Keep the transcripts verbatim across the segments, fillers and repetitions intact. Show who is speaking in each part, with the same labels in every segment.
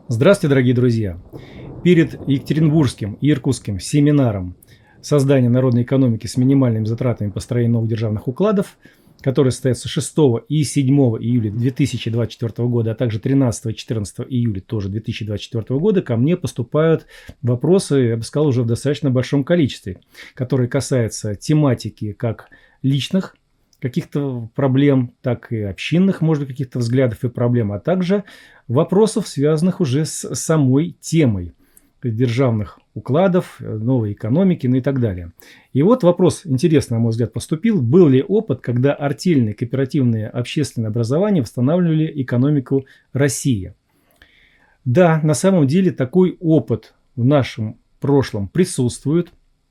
Speaker 1: Здравствуйте, дорогие друзья! Перед Екатеринбургским и Иркутским семинаром создания народной экономики с минимальными затратами построения новых державных укладов, который состоится шестого и седьмого июля две тысячи двадцать четвёртого года, а также тринадцатого и четырнадцатого июля тоже две тысячи двадцать четвёртого года, ко мне поступают вопросы, я бы сказал, уже в достаточно большом количестве, которые касаются тематики как личных каких-то проблем, так и общинных, может быть, каких-то взглядов и проблем, а также вопросов, связанных уже с самой темой державных укладов, новой экономики, ну и так далее. И вот вопрос, интересно, на мой взгляд, поступил. Был ли опыт, когда артельные кооперативные общественные образования восстанавливали экономику России? Да, на самом деле такой опыт в нашем прошлом присутствует.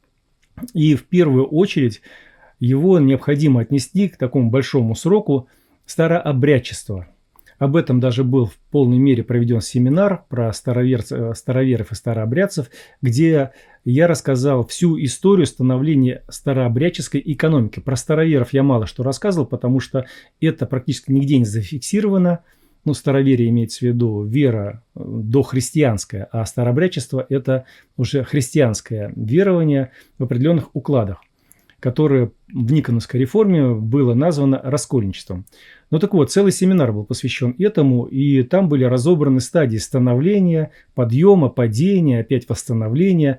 Speaker 1: И в первую очередь его необходимо отнести к такому большому сроку старообрядчества. Об этом даже был в полной мере проведен семинар про староверцев, староверов и старообрядцев, где я рассказал всю историю становления старообрядческой экономики. Про староверов я мало что рассказывал, потому что это практически нигде не зафиксировано. Ну, староверие имеется в виду вера дохристианская, а старообрядчество – это уже христианское верование в определенных укладах, которое в Никоновской реформе было названо раскольничеством. Ну так вот, целый семинар был посвящен этому, и там были разобраны стадии становления, подъема, падения, опять восстановления,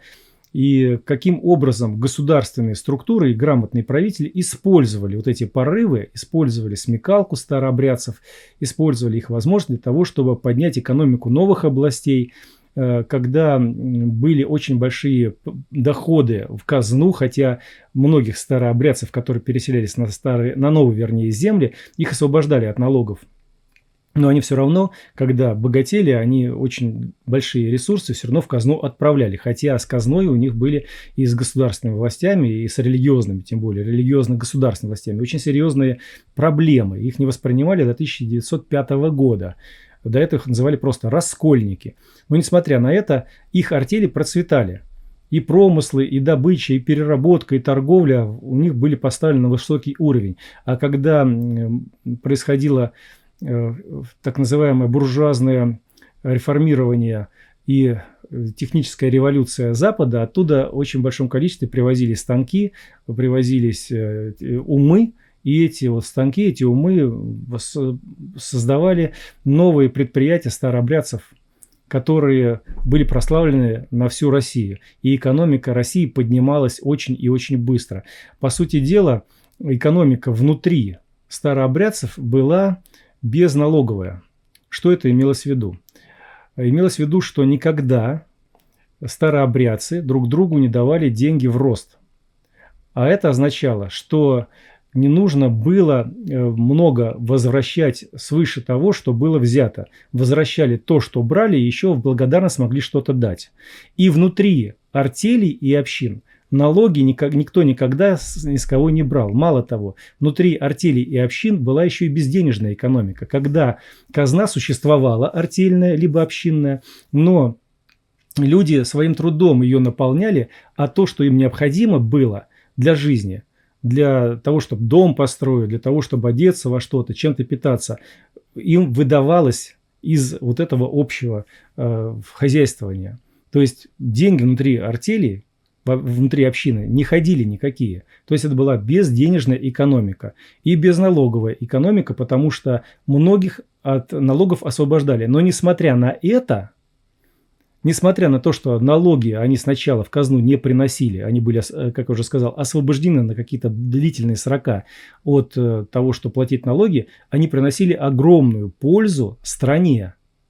Speaker 1: и каким образом государственные структуры и грамотные правители использовали вот эти порывы, использовали смекалку старообрядцев, использовали их возможности для того, чтобы поднять экономику новых областей, когда были очень большие доходы в казну, хотя многих старообрядцев, которые переселялись на, старые, на новые, вернее, земли, их освобождали от налогов. Но они все равно, когда богатели, они очень большие ресурсы все равно в казну отправляли. Хотя с казной у них были и с государственными властями, и с религиозными, тем более религиозно-государственными властями, очень серьезные проблемы. Их не воспринимали до тысяча девятьсот пятого года. До этого их называли просто раскольники. Но несмотря на это, их артели процветали. И промыслы, и добыча, и переработка, и торговля у них были поставлены на высокий уровень. А когда происходило э, так называемое буржуазное реформирование и техническая революция Запада, оттуда в очень большом количестве привозились станки, привозились э, умы. И эти вот станки, эти умы создавали новые предприятия старообрядцев, которые были прославлены на всю Россию. И экономика России поднималась очень и очень быстро. По сути дела, экономика внутри старообрядцев была безналоговая. Что это имелось в виду? Имелось в виду, что никогда старообрядцы друг другу не давали деньги в рост. А это означало, что не нужно было много возвращать свыше того, что было взято. Возвращали то, что брали, и еще в благодарность могли что-то дать. И внутри артелей и общин налоги никто никогда ни с кого не брал. Мало того, внутри артелей и общин была еще и безденежная экономика, когда казна существовала, артельная либо общинная, но люди своим трудом ее наполняли, а то, что им необходимо было для жизни, для того, чтобы дом построить, для того, чтобы одеться во что-то, чем-то питаться, им выдавалось из вот этого общего э, хозяйствования. То есть деньги внутри артели, внутри общины не ходили никакие. То есть это была безденежная экономика и безналоговая экономика, потому что многих от налогов освобождали. Но несмотря на это, Несмотря на то, что налоги они сначала в казну не приносили, они были, как я уже сказал, освобождены на какие-то длительные срока от того, что платить налоги, они приносили огромную пользу стране.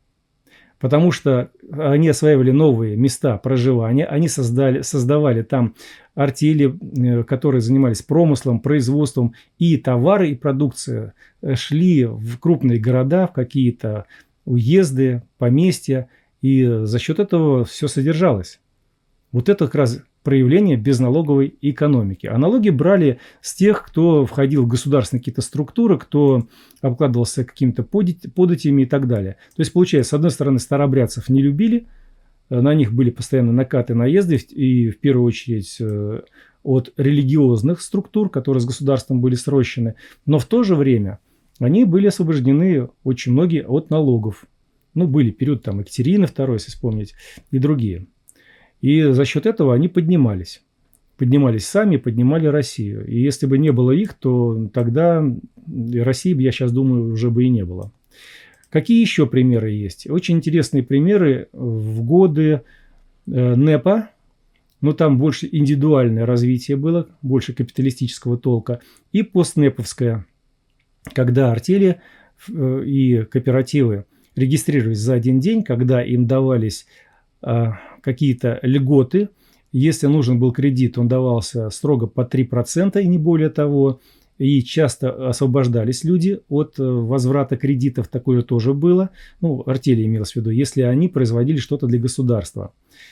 Speaker 1: Потому что они осваивали новые места проживания, они создали, создавали там артели, которые занимались промыслом, производством, и товары, и продукция шли в крупные города, в какие-то уезды, поместья. И за счет этого все содержалось. Вот это как раз проявление безналоговой экономики. А налоги брали с тех, кто входил в государственные какие-то структуры, кто обкладывался какими-то податями и так далее. То есть, получается, с одной стороны, старообрядцев не любили, на них были постоянно накаты, наезды, и в первую очередь от религиозных структур, которые с государством были срощены, но в то же время они были освобождены очень многие от налогов. Ну, были периоды там Екатерины второй, если вспомнить, и другие. И за счет этого они поднимались. Поднимались сами, поднимали Россию. И если бы не было их, то тогда России, я сейчас думаю, уже бы и не было. Какие еще примеры есть? Очень интересные примеры в годы НЭПа. Но там больше индивидуальное развитие было, больше капиталистического толка. И постнеповское, когда артели и кооперативы регистрировались за один день, когда им давались а, какие-то льготы. Если нужен был кредит, он давался строго по три процента и не более того. И часто освобождались люди от возврата кредитов, такое тоже было. Ну, артели имелось в виду, если они производили что-то для государства.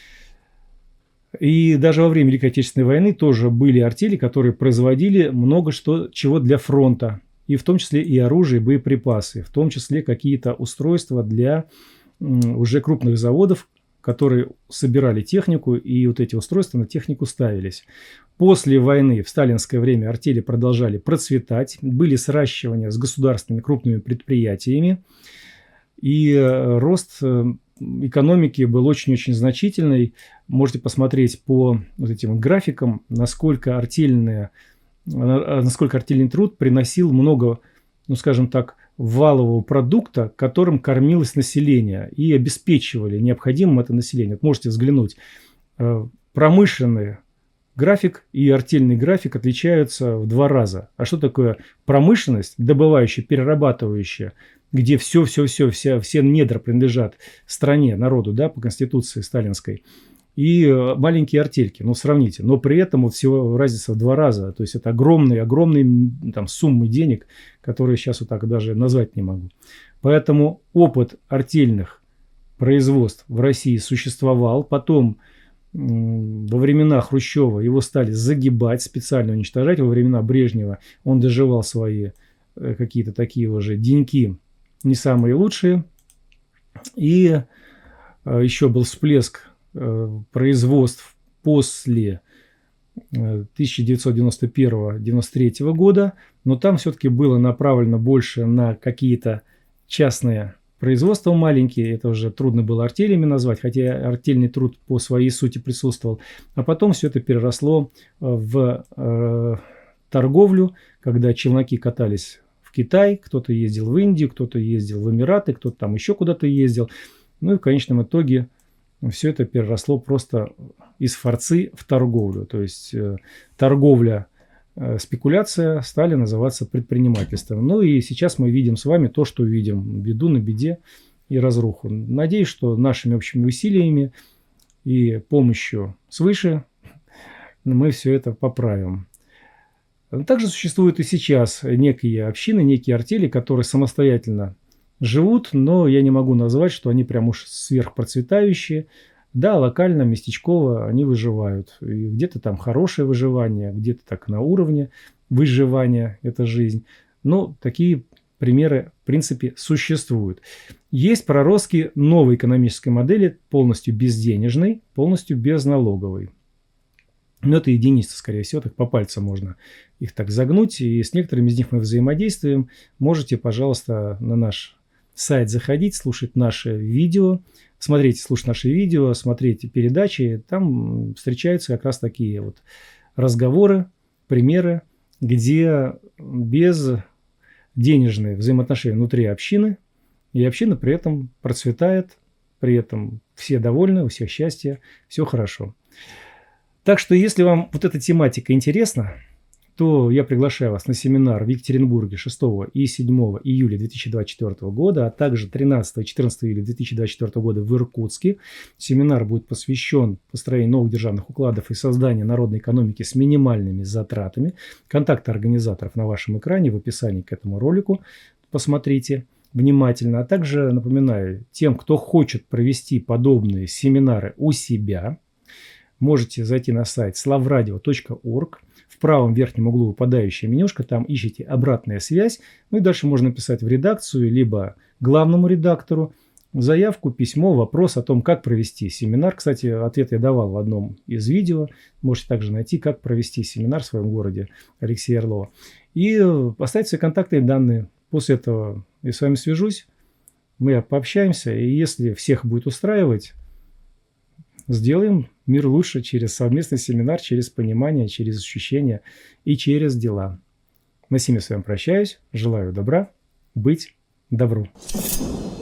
Speaker 1: И даже во время Великой Отечественной войны тоже были артели, которые производили много что, чего для фронта. И в том числе и оружие, и боеприпасы. В том числе какие-то устройства для уже крупных заводов, которые собирали технику, и вот эти устройства на технику ставились. После войны в сталинское время артели продолжали процветать. Были сращивания с государственными крупными предприятиями. И рост экономики был очень-очень значительный. Можете посмотреть по вот этим графикам, насколько артельная, насколько артельный труд приносил много, ну скажем так, валового продукта, которым кормилось население и обеспечивали необходимым это население. Вот можете взглянуть. Промышленный график и артельный график отличаются в два раза. А что такое промышленность, добывающая, перерабатывающая, где все-все-все, все, все недра принадлежат стране, народу, да, по конституции сталинской, и маленькие артельки, ну, сравните. Но при этом вот всего разница в два раза. То есть это огромные, огромные там, суммы денег, которые сейчас вот так даже назвать не могу. Поэтому опыт артельных производств в России существовал. Потом во времена Хрущева его стали загибать, специально уничтожать. Во времена Брежнева он доживал свои какие-то такие уже деньки не самые лучшие. И еще был всплеск производств после тысяча девятьсот девяносто первого — девяносто третьего года, но там все-таки было направлено больше на какие-то частные производства маленькие, это уже трудно было артелями назвать, хотя артельный труд по своей сути присутствовал, а потом все это переросло в э, торговлю, когда челноки катались в Китай, кто-то ездил в Индию, кто-то ездил в Эмираты, кто-то там еще куда-то ездил, ну и в конечном итоге все это переросло просто из форцы в торговлю. То есть э, торговля, э, спекуляция стали называться предпринимательством. Ну и сейчас мы видим с вами то, что видим. Беду на беде и разруху. Надеюсь, что нашими общими усилиями и помощью свыше мы все это поправим. Также существуют и сейчас некие общины, некие артели, которые самостоятельно живут, но я не могу назвать, что они прям уж сверхпроцветающие. Да, локально, местечково они выживают. И где-то там хорошее выживание, где-то так на уровне выживания эта жизнь. Но такие примеры, в принципе, существуют. Есть проростки новой экономической модели, полностью безденежной, полностью безналоговой. Но это единицы, скорее всего, так по пальцам можно их так загнуть. И с некоторыми из них мы взаимодействуем. Можете, пожалуйста, на наш сайт заходить, слушать наши видео, смотреть, слушать наши видео, смотреть передачи. Там встречаются как раз такие вот разговоры, примеры, где без денежные взаимоотношения внутри общины, и община при этом процветает, при этом все довольны, у всех счастье, все хорошо. Так что, если вам вот эта тематика интересна, то я приглашаю вас на семинар в Екатеринбурге шестого и седьмого июля две тысячи двадцать четвёртого года, а также тринадцатого и четырнадцатого июля две тысячи двадцать четвёртого года в Иркутске. Семинар будет посвящен построению новых державных укладов и созданию народной экономики с минимальными затратами. Контакты организаторов на вашем экране в описании к этому ролику. Посмотрите внимательно. А также напоминаю тем, кто хочет провести подобные семинары у себя, можете зайти на сайт славрадио точка орг. В правом верхнем углу выпадающая менюшка, там ищите «Обратная связь». Ну и дальше можно написать в редакцию, либо главному редактору заявку, письмо, вопрос о том, как провести семинар. Кстати, ответ я давал в одном из видео. Можете также найти, как провести семинар в своем городе Алексея Орлова. И оставить свои контактные данные. После этого я с вами свяжусь, Мы пообщаемся, и если всех будет устраивать, сделаем мир лучше через совместный семинар, через понимание, через ощущения и через дела. На семи с вами прощаюсь. Желаю добра, быть добру.